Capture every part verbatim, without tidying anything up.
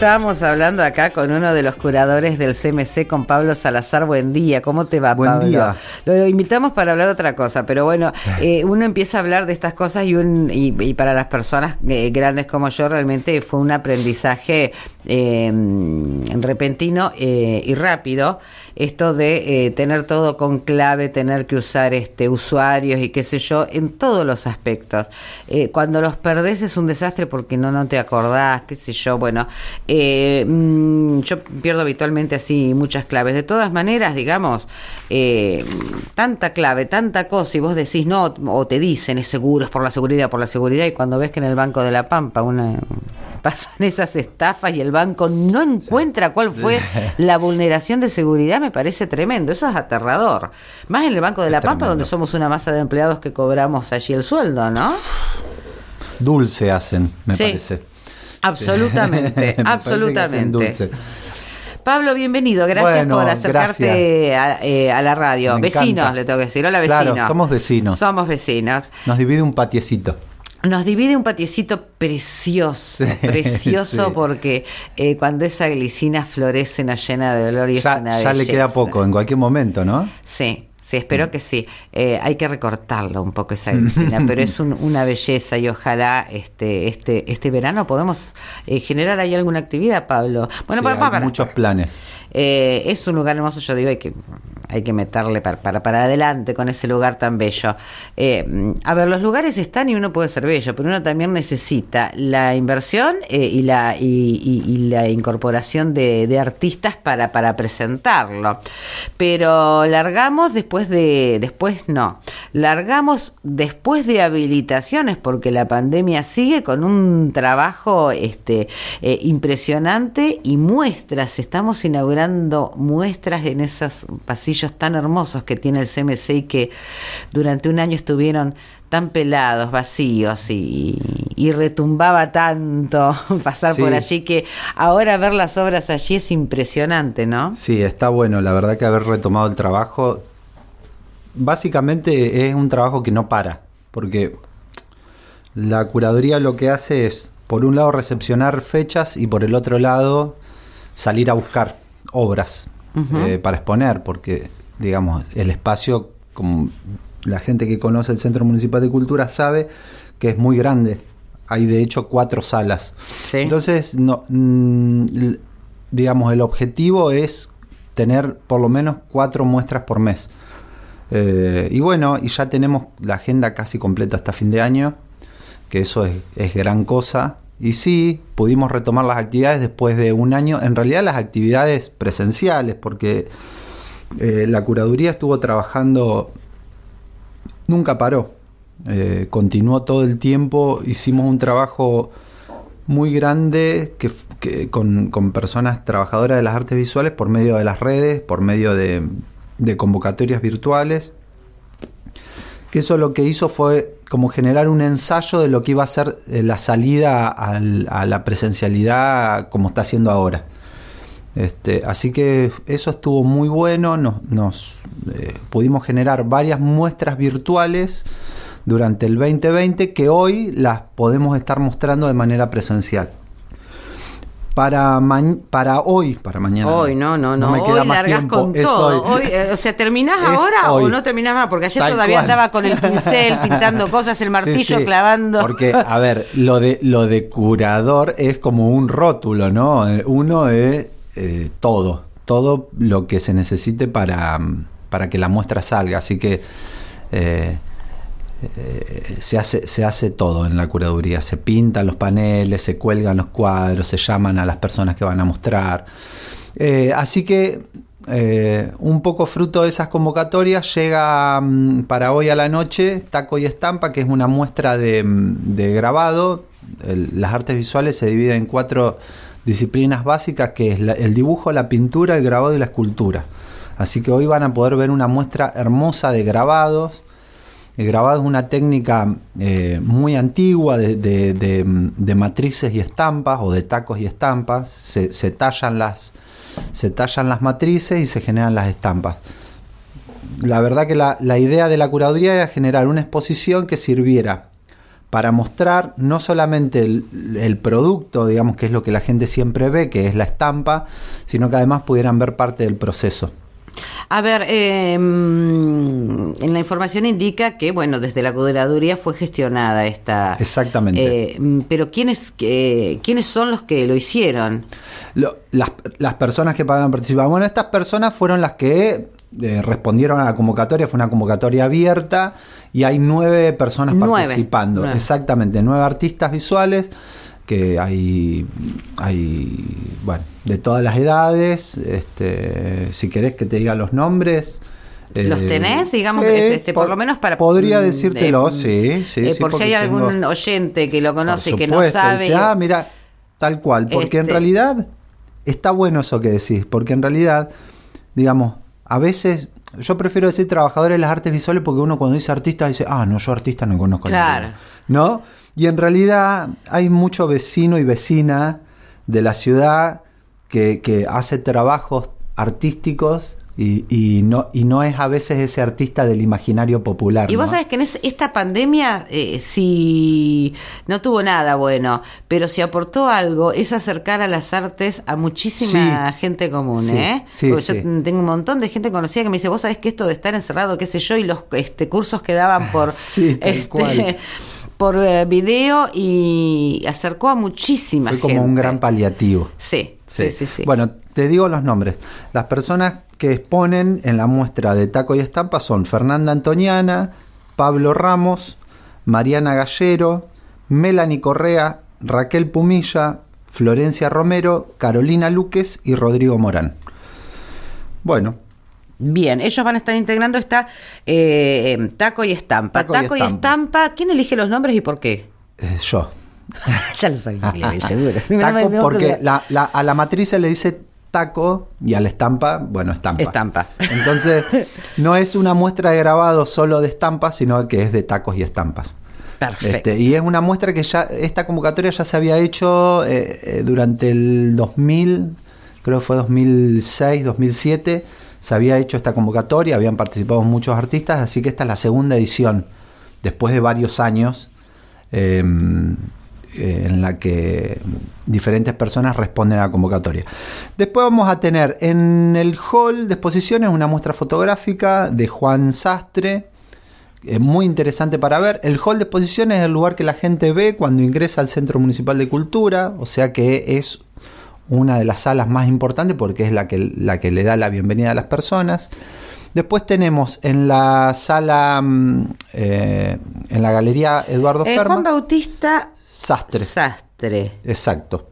Estábamos hablando acá con uno de los curadores del C M C, con Pablo Salazar. Buen día, ¿cómo te va, Buen Pablo? día. Lo invitamos para hablar otra cosa, pero bueno, eh, uno empieza a hablar de estas cosas y, un, y, y para las personas eh, grandes como yo realmente fue un aprendizaje eh, repentino eh, y rápido. Esto de eh, tener todo con clave, tener que usar este usuarios y qué sé yo, en todos los aspectos. Eh, cuando los perdés es un desastre porque no, no te acordás, qué sé yo. Bueno, eh, mmm, yo pierdo habitualmente así muchas claves. De todas maneras, digamos, eh, tanta clave, tanta cosa, y vos decís no, o te dicen es seguro, es por la seguridad, por la seguridad, y cuando ves que en el Banco de la Pampa una... pasan esas estafas y el banco no encuentra cuál fue la vulneración de seguridad, me parece tremendo. Eso es aterrador. Más en el Banco de la Pampa, donde somos una masa de empleados que cobramos allí el sueldo, ¿no? Dulce hacen, me sí, parece. Absolutamente, me absolutamente. Dulce. Pablo, bienvenido. Gracias bueno, por acercarte a, eh, a la radio. Me vecinos, encanta. Le tengo que decir. Hola, vecinos. Claro, somos vecinos. Somos vecinos. Nos divide un patiecito. Nos divide un patiecito precioso, sí, precioso, sí. Porque eh, cuando esa glicina florece nos llena de dolor y ya, es una ya belleza. Le queda poco, en cualquier momento, ¿no? Sí. Sí, espero mm. que sí. Eh, hay que recortarlo un poco esa glicina, pero es un, una belleza y ojalá este este este verano podemos eh, generar ahí alguna actividad, Pablo. Bueno, sí, para, hay para, para. muchos planes. Eh, es un lugar hermoso, yo digo, hay que hay que meterle para, para, para adelante con ese lugar tan bello. Eh, a ver, los lugares están y uno puede ser bello, pero uno también necesita la inversión eh, y la y, y, y la incorporación de, de artistas para, para presentarlo. Pero largamos después de, después no, largamos después de habilitaciones, porque la pandemia sigue con un trabajo este eh, impresionante y muestras, estamos inaugurando muestras en esos pasillos tan hermosos que tiene el C M C y que durante un año estuvieron tan pelados, vacíos y, y retumbaba tanto pasar sí. por allí, que ahora ver las obras allí es impresionante, ¿no? Sí, está bueno, la verdad que haber retomado el trabajo, básicamente es un trabajo que no para, porque la curaduría lo que hace es, por un lado, recepcionar fechas y por el otro lado, salir a buscar obras. Uh-huh. eh, para exponer, porque digamos el espacio, como la gente que conoce el Centro Municipal de Cultura sabe que es muy grande, hay de hecho cuatro salas. Sí. Entonces no, mmm, digamos el objetivo es tener por lo menos cuatro muestras por mes, eh, y bueno, y ya tenemos la agenda casi completa hasta fin de año, que eso es, es gran cosa. Y sí, pudimos retomar las actividades después de un año, en realidad las actividades presenciales, porque eh, la curaduría estuvo trabajando, nunca paró, eh, continuó todo el tiempo, hicimos un trabajo muy grande que, que con, con personas trabajadoras de las artes visuales por medio de las redes, por medio de, de convocatorias virtuales, que eso lo que hizo fue como generar un ensayo de lo que iba a ser eh, la salida al, a la presencialidad como está haciendo ahora. Este, así que eso estuvo muy bueno, nos, nos eh, pudimos generar varias muestras virtuales durante el veinte veinte que hoy las podemos estar mostrando de manera presencial. Para ma- para hoy, para mañana. Hoy, no, no, no. no me queda hoy más largás tiempo. con Es todo. hoy. Hoy, eh, o sea, ¿terminás es ahora hoy. o no terminás más? Porque ayer Tal todavía cual. andaba con el pincel pintando cosas, el martillo sí, sí. clavando. Porque, a ver, lo de lo de curador es como un rótulo, ¿no? Uno es eh, todo, todo lo que se necesite para, para que la muestra salga. Así que eh, Eh, se hace se hace todo en la curaduría, se pintan los paneles, se cuelgan los cuadros, se llaman a las personas que van a mostrar, eh, así que eh, un poco fruto de esas convocatorias llega um, para hoy a la noche Taco y Estampa, que es una muestra de, de grabado. El, las artes visuales se dividen en cuatro disciplinas básicas, que es la, el dibujo, la pintura, el grabado y la escultura. Así que hoy van a poder ver una muestra hermosa de grabados. El grabado es una técnica eh, muy antigua de, de, de, de matrices y estampas, o de tacos y estampas. Se, se, tallan las, se tallan las matrices y se generan las estampas. La verdad que la, la idea de la curaduría era generar una exposición que sirviera para mostrar no solamente el, el producto, digamos, que es lo que la gente siempre ve, que es la estampa, sino que además pudieran ver parte del proceso. A ver, eh, en la información indica que, bueno, desde la curaduría fue gestionada esta... Exactamente. Eh, pero ¿quiénes, eh, ¿quiénes son los que lo hicieron? Lo, las, las personas que van a participar. Bueno, estas personas fueron las que eh, respondieron a la convocatoria. Fue una convocatoria abierta y hay nueve personas Nueve. participando. Nueve. Exactamente, nueve artistas visuales. Que hay, hay, bueno, de todas las edades. Este, si querés que te diga los nombres. ¿Los eh, tenés? Digamos, sí, este, este, por, por lo menos para... Podría decírtelo, eh, sí, sí. Eh, sí por si hay algún tengo, oyente que lo conoce y que no supuesto, sabe... dice, ah, mira, tal cual. Porque este, en realidad está bueno eso que decís. Porque en realidad, digamos, a veces... Yo prefiero decir trabajadores de las artes visuales porque uno cuando dice artista dice, ah, no, yo artista no conozco. Claro. Ninguno, ¿no? Y en realidad hay mucho vecino y vecina de la ciudad que, que hace trabajos artísticos y, y, no, y no es a veces ese artista del imaginario popular. Y vos ¿no? sabés que en es, esta pandemia eh, si no tuvo nada bueno, pero si aportó algo es acercar a las artes a muchísima sí, gente común, sí, ¿eh? Sí, Porque sí. yo tengo un montón de gente conocida que me dice, vos sabés que esto de estar encerrado, qué sé yo, y los este, cursos que daban por... sí, tal este, cual. por eh, video y acercó a muchísima Fue gente. como un gran paliativo. Sí, sí, sí, sí, sí. Bueno, te digo los nombres. Las personas que exponen en la muestra de Taco y Estampa son Fernanda Antoniana, Pablo Ramos, Mariana Gallero, Melanie Correa, Raquel Pumilla, Florencia Romero, Carolina Luques y Rodrigo Morán. Bueno. Bien, ellos van a estar integrando esta eh, Taco y Estampa. Taco, Taco y, y estampa. Estampa. ¿Quién elige los nombres y por qué? Eh, yo. Ya lo sabía, seguro. Taco porque la, la, a la matriz se le dice taco y a la estampa, bueno, estampa. Estampa. Entonces, no es una muestra de grabado solo de estampas, sino que es de tacos y estampas. Perfecto. Este, y es una muestra que ya, esta convocatoria ya se había hecho eh, eh, durante el dos mil, creo que fue dos mil seis, dos mil siete. Se había hecho esta convocatoria, habían participado muchos artistas, así que esta es la segunda edición, después de varios años, eh, eh, en la que diferentes personas responden a la convocatoria. Después vamos a tener en el hall de exposiciones una muestra fotográfica de Juan Sastre, eh, muy interesante para ver. El hall de exposiciones es el lugar que la gente ve cuando ingresa al Centro Municipal de Cultura, o sea que es una de las salas más importantes porque es la que, la que le da la bienvenida a las personas. Después tenemos en la sala, eh, en la galería Eduardo eh, Ferma. Juan Bautista Sastre. Sastre. Exacto.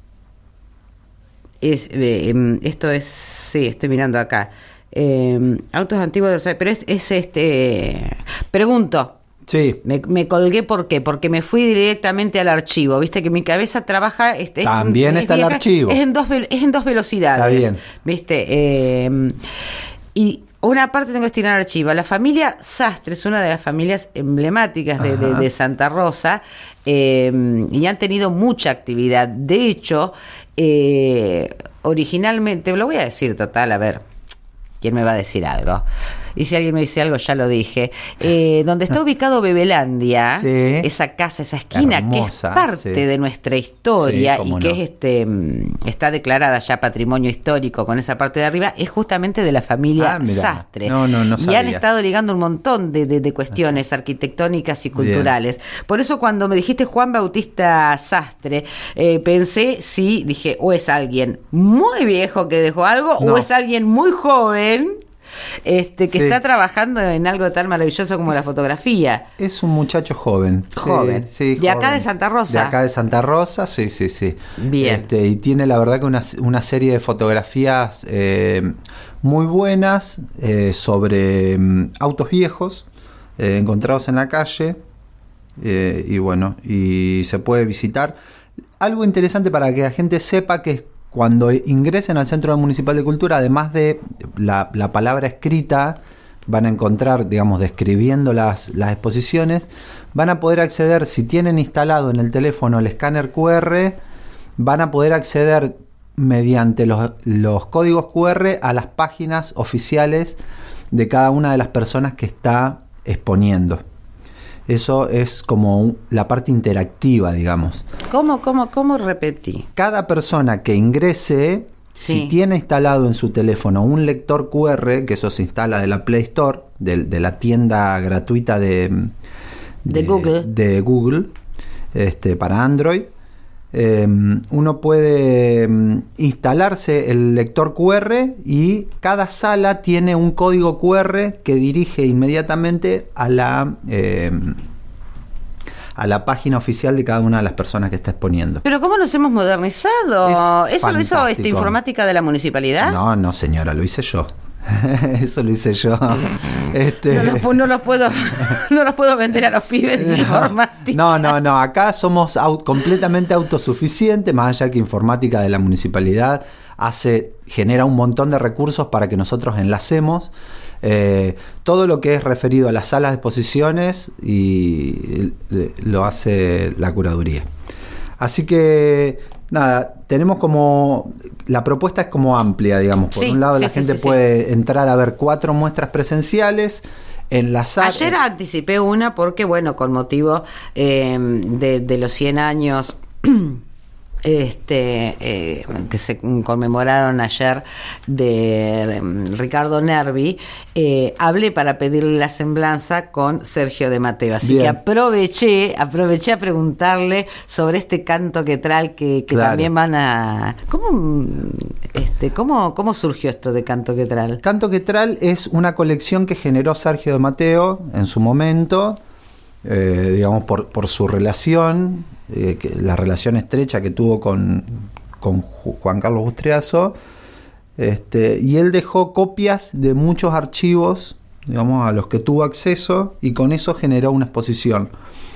Es, eh, esto es, sí, estoy mirando acá. Eh, autos antiguos, pero es, es este. Pregunto. Sí. Me, me colgué, ¿por qué? Porque me fui directamente al archivo. Viste que mi cabeza trabaja... Este, También es, está es el vieja, archivo. Es en dos, es en dos velocidades. Está bien. Viste. Eh, y una parte tengo que destinar al archivo. La familia Sastre es una de las familias emblemáticas de, de, de Santa Rosa eh, y han tenido mucha actividad. De hecho, eh, originalmente, lo voy a decir total, a ver, ¿quién me va a decir algo? Y si alguien me dice algo, ya lo dije. Eh, donde está ubicado Bebelandia, sí, esa casa, esa esquina, hermosa, que es parte sí. de nuestra historia sí, y que no. es este está declarada ya patrimonio histórico con esa parte de arriba, es justamente de la familia ah, Sastre. No, no, no y han estado ligando un montón de, de, de cuestiones okay. arquitectónicas y culturales. Bien. Por eso cuando me dijiste Juan Bautista Sastre, eh, pensé, sí, dije, o es alguien muy viejo que dejó algo, no. o es alguien muy joven Este, que sí. está trabajando en algo tan maravilloso como la fotografía. Es un muchacho joven. Joven. Sí, sí, de joven. acá de Santa Rosa. De acá de Santa Rosa, sí, sí, sí. Bien. Este, y tiene la verdad que una, una serie de fotografías eh, muy buenas eh, sobre um, autos viejos eh, encontrados en la calle. Eh, y bueno, y se puede visitar. Algo interesante para que la gente sepa que cuando ingresen al Centro Municipal de Cultura, además de la, la palabra escrita, van a encontrar, digamos, describiendo las, las exposiciones, van a poder acceder, si tienen instalado en el teléfono el escáner cu erre, van a poder acceder mediante los, los códigos cu erre a las páginas oficiales de cada una de las personas que está exponiendo. Eso es como un, la parte interactiva, digamos. ¿Cómo, cómo, cómo repetí? Cada persona que ingrese, sí. si tiene instalado en su teléfono un lector cu erre, que eso se instala de la Play Store, de, de la tienda gratuita de, de, de Google, de Google este, para Android, eh, uno puede instalarse el lector cu erre y cada sala tiene un código cu erre que dirige inmediatamente a la eh, a la página oficial de cada una de las personas que está exponiendo. Pero ¿cómo nos hemos modernizado? Es ¿Eso fantástico. Lo hizo esta informática de la municipalidad? No, no señora, lo hice yo. Eso lo hice yo. Este... No, los, no los puedo no los puedo vender a los pibes de informática. No, no, no. Acá somos au- completamente autosuficientes, más allá que informática de la municipalidad hace genera un montón de recursos para que nosotros enlacemos eh, todo lo que es referido a las salas de exposiciones y eh, lo hace la curaduría. Así que nada, tenemos como la propuesta es como amplia, digamos. Por sí, un lado sí, la sí, gente sí, puede sí. entrar a ver cuatro muestras presenciales, enlazar. Ayer anticipé una porque, bueno, con motivo eh, de, de los cien años este eh, que se conmemoraron ayer de um, Ricardo Nervi, eh, hablé para pedirle la semblanza con Sergio de Mateo, así Bien. que aproveché aproveché a preguntarle sobre este canto quetral que, que Claro. también van a ¿cómo, este, cómo, cómo surgió esto de canto quetral? Canto Quetral es una colección que generó Sergio de Mateo en su momento, eh, digamos por, por su relación, eh, que, la relación estrecha que tuvo con, con Juan Carlos Bustriazo, este, y él dejó copias de muchos archivos, digamos, a los que tuvo acceso, y con eso generó una exposición.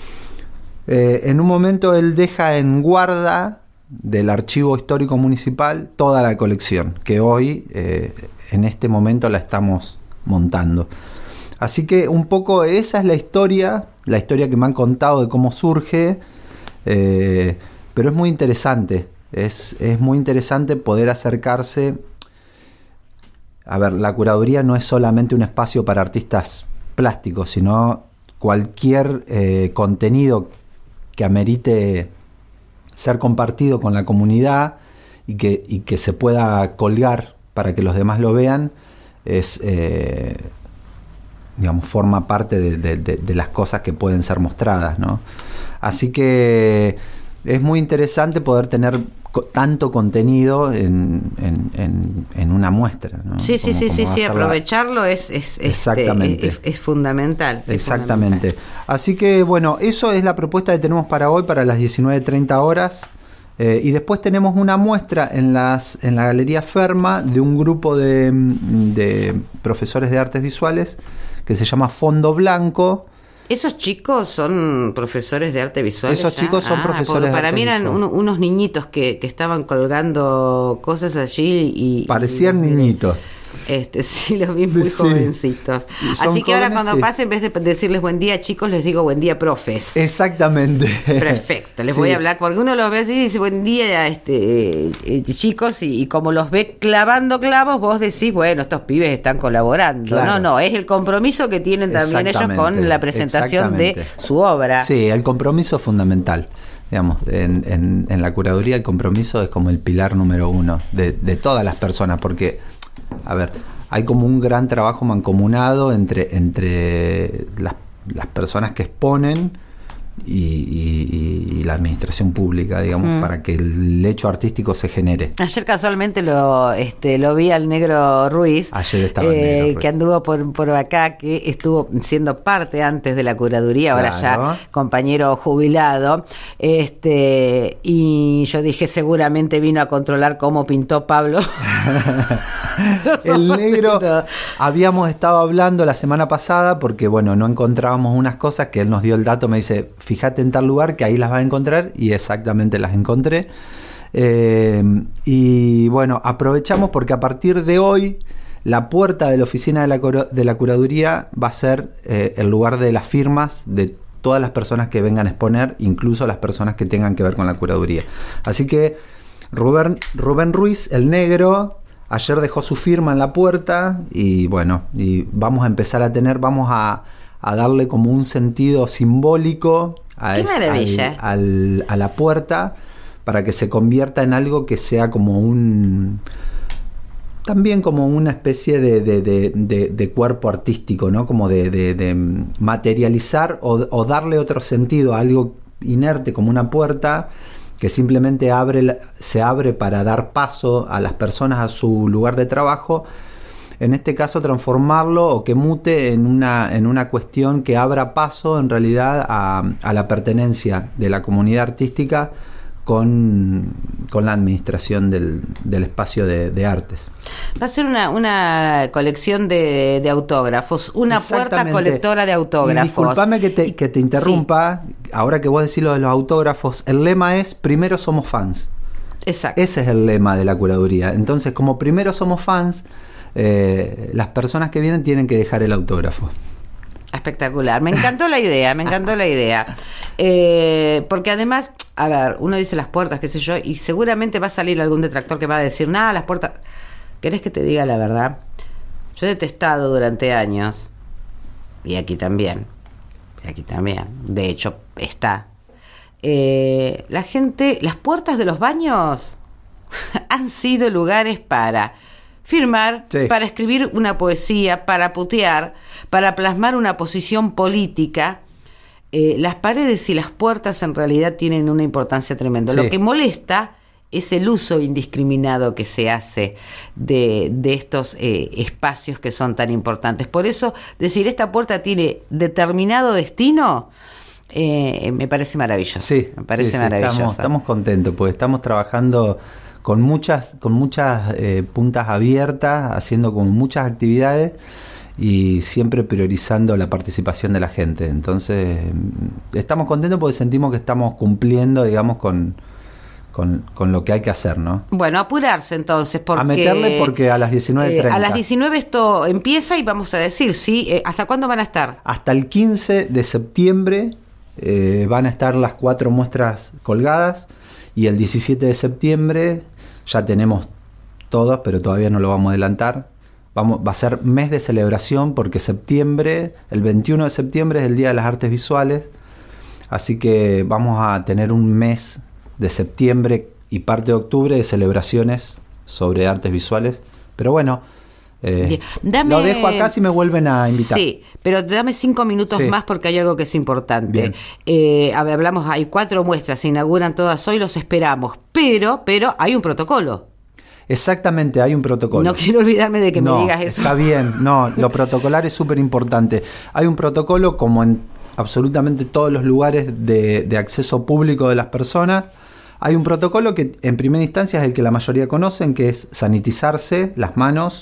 Eh, en un momento él deja en guarda del archivo histórico municipal toda la colección, que hoy eh, en este momento la estamos montando. Así que un poco esa es la historia, la historia que me han contado de cómo surge, eh, pero es muy interesante, es, es muy interesante poder acercarse. A ver, la curaduría no es solamente un espacio para artistas plásticos, sino cualquier eh, contenido que amerite ser compartido con la comunidad y que, y que se pueda colgar para que los demás lo vean, es, eh, digamos, forma parte de, de, de, de las cosas que pueden ser mostradas, ¿no? Así que es muy interesante poder tener co- tanto contenido en, en, en, en una muestra, ¿no? Sí, sí, Como- sí, como sí, va a sí, ser la- aprovecharlo es, es, este, Exactamente. es, es fundamental. es Exactamente. fundamental. Así que bueno, eso es la propuesta que tenemos para hoy, para las diecinueve treinta horas. Eh, y después tenemos una muestra en, las, en la Galería Ferma de un grupo de, de profesores de artes visuales que se llama Fondo Blanco. ¿Esos chicos son profesores de arte visual? Esos ya? chicos son Ah, profesores porque de para arte mí eran visual. uno- unos niñitos que, que estaban colgando cosas allí y... Parecían y- niñitos. Este, sí, los vi muy Sí. jovencitos. Son Así que ahora jóvenes, cuando sí. pase, en vez de decirles buen día, chicos, les digo buen día, profes. Exactamente. Perfecto, les Sí. voy a hablar, porque uno los ve así y dice buen día, este eh, eh, chicos, y, y como los ve clavando clavos, vos decís, bueno, estos pibes están colaborando. Claro. No, no, es el compromiso que tienen también ellos con Exactamente, la presentación de exactamente. su obra. Sí, el compromiso es fundamental. Digamos, en, en, en la curaduría el compromiso es como el pilar número uno de, de todas las personas, porque, a ver, hay como un gran trabajo mancomunado entre, entre las, las personas que exponen y, y, y la administración pública, digamos, Mm. para que el hecho artístico se genere. Ayer casualmente lo este lo vi al Negro Ruiz, Ayer estaba el Negro Ruiz. que anduvo por, por acá, que estuvo siendo parte antes de la curaduría, ahora Claro. ya compañero jubilado, este y yo dije seguramente vino a controlar cómo pintó Pablo. Los El ojos Negro, y todo. habíamos estado hablando la semana pasada porque, bueno, no encontrábamos unas cosas que él nos dio el dato, me dice, fíjate en tal lugar que ahí las vas a encontrar, y exactamente las encontré. Eh, y bueno, aprovechamos porque a partir de hoy la puerta de la oficina de la, cura- de la curaduría va a ser eh, el lugar de las firmas de todas las personas que vengan a exponer, incluso las personas que tengan que ver con la curaduría. Así que Rubén, Rubén Ruiz, el Negro, ayer dejó su firma en la puerta y bueno, y vamos a empezar a tener, vamos a, a darle como un sentido simbólico a, ¡Qué es, maravilla! al, al, a la puerta, para que se convierta en algo que sea como un... también como una especie de, de, de, de, de cuerpo artístico, ¿no? Como de, de, de materializar o, o darle otro sentido a algo inerte como una puerta que simplemente abre, se abre para dar paso a las personas a su lugar de trabajo. En este caso, transformarlo o que mute en una, en una cuestión que abra paso en realidad a, a la pertenencia de la comunidad artística con, con la administración del, del espacio de, de artes. Va a ser una, una colección de, de autógrafos, una puerta colectora de autógrafos. Y disculpame que te, que te interrumpa, sí. Ahora que vos decís lo de los autógrafos, el lema es primero somos fans. Exacto. Ese es el lema de la curaduría. Entonces, como primero somos fans, eh, las personas que vienen tienen que dejar el autógrafo. Espectacular, me encantó la idea, me encantó la idea. Eh, porque además, a ver, uno dice las puertas, qué sé yo, y seguramente va a salir algún detractor que va a decir, nada, las puertas... ¿Querés que te diga la verdad? Yo he detestado durante años, y aquí también, y aquí también, de hecho está, eh, la gente, las puertas de los baños han sido lugares para firmar, sí. Para escribir una poesía, para putear, para plasmar una posición política. Eh, las paredes y las puertas en realidad tienen una importancia tremenda. Sí. Lo que molesta es el uso indiscriminado que se hace de, de estos eh, espacios que son tan importantes. Por eso, decir esta puerta tiene determinado destino, eh, me parece maravilloso. Sí, me parece sí, sí, maravilloso. Estamos, estamos contentos porque estamos trabajando con muchas, con muchas eh, puntas abiertas, haciendo como muchas actividades y siempre priorizando la participación de la gente. Entonces, estamos contentos porque sentimos que estamos cumpliendo, digamos, con... Con, con lo que hay que hacer, ¿no? Bueno, apurarse entonces, porque... A meterle porque a las diecinueve treinta. Eh, a las diecinueve esto empieza y vamos a decir, ¿sí? Eh, ¿Hasta cuándo van a estar? Hasta el quince de septiembre eh, van a estar las cuatro muestras colgadas y el diecisiete de septiembre ya tenemos todos, pero todavía no lo vamos a adelantar. Vamos, va a ser mes de celebración porque septiembre, el veintiuno de septiembre es el Día de las Artes Visuales, así que vamos a tener un mes de septiembre y parte de octubre de celebraciones sobre artes visuales. Pero bueno, eh, dame, lo dejo acá si me vuelven a invitar. Sí, pero dame cinco minutos sí. más porque hay algo que es importante. Eh, a ver, hablamos, hay cuatro muestras, se inauguran todas hoy, los esperamos. Pero, pero hay un protocolo. Exactamente, hay un protocolo. No quiero olvidarme de que no, me digas eso. Está bien, no, lo protocolar es súper importante. Hay un protocolo como en absolutamente todos los lugares de, de acceso público de las personas. Hay un protocolo que en primera instancia es el que la mayoría conocen, que es sanitizarse las manos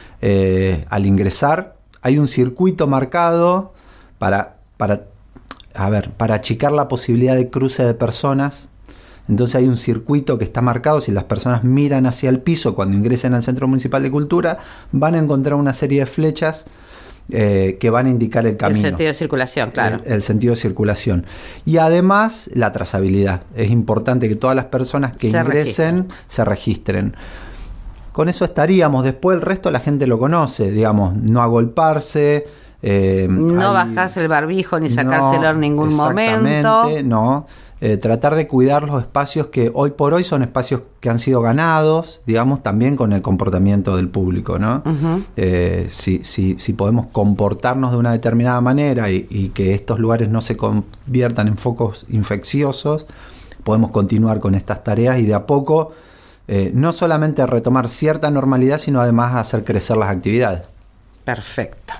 eh, al ingresar. Hay un circuito marcado para, para, a ver, para achicar la posibilidad de cruce de personas. Entonces hay un circuito que está marcado. Si las personas miran hacia el piso cuando ingresen al Centro Municipal de Cultura, van a encontrar una serie de flechas Eh, que van a indicar el camino. El sentido de circulación, claro. El, el sentido de circulación. Y además, la trazabilidad. Es importante que todas las personas que se ingresen registren. se registren. Con eso estaríamos. Después el resto la gente lo conoce, digamos, no agolparse. Eh, no hay, bajarse el barbijo ni sacárselo no, en ningún momento. No. Eh, tratar de cuidar los espacios que hoy por hoy son espacios que han sido ganados, digamos, también con el comportamiento del público, ¿no? Uh-huh. Eh, si, si, si podemos comportarnos de una determinada manera y, y que estos lugares no se conviertan en focos infecciosos, podemos continuar con estas tareas y de a poco eh, no solamente retomar cierta normalidad, sino además hacer crecer las actividades. Perfecto.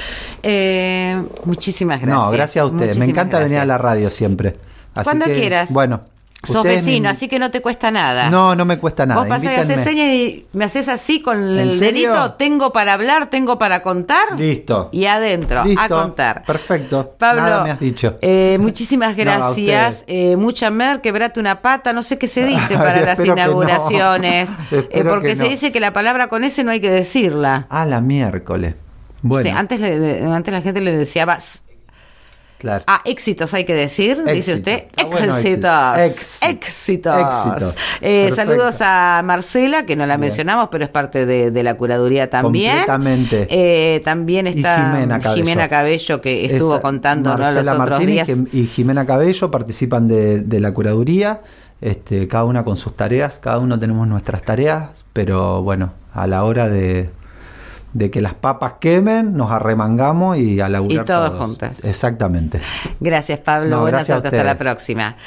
Eh, muchísimas gracias. No, gracias a ustedes. Me encanta gracias. venir a la radio siempre. Así Cuando que, quieras. Bueno. Sos vecino, me... así que no te cuesta nada. No, no me cuesta nada. Vos pasás y haces señas y me haces así con el dedito. Tengo para hablar, tengo para contar. Listo. Y adentro, Listo. a contar. Perfecto. Pablo, nada me has dicho. Eh, muchísimas gracias. No, eh, mucha mer, quebrate una pata, no sé qué se dice para las inauguraciones. No. Eh, porque se no. dice que la palabra con ese no hay que decirla. Ah, la miércoles. Bueno. Sí, antes, le, antes la gente le deseaba... Claro. Ah, éxitos hay que decir, Éxito. dice usted. Está bueno, Éxitos. éxito. Éxitos. Éxitos. Eh, Perfecto. saludos a Marcela, que no la Bien. mencionamos, pero es parte de, de la curaduría también. Completamente. Eh, también está Y Jimena Cabello. Jimena Cabello, que estuvo Esa- contando, ¿no?, los Marcela otros Martínez días. que- y Jimena Cabello participan de, de la curaduría, este, cada una con sus tareas, cada uno tenemos nuestras tareas, pero bueno, a la hora de, de que las papas quemen, nos arremangamos y a laburar Y todos juntos. Exactamente. Gracias, Pablo. No, Buena gracias a suerte. Hasta la ustedes. próxima.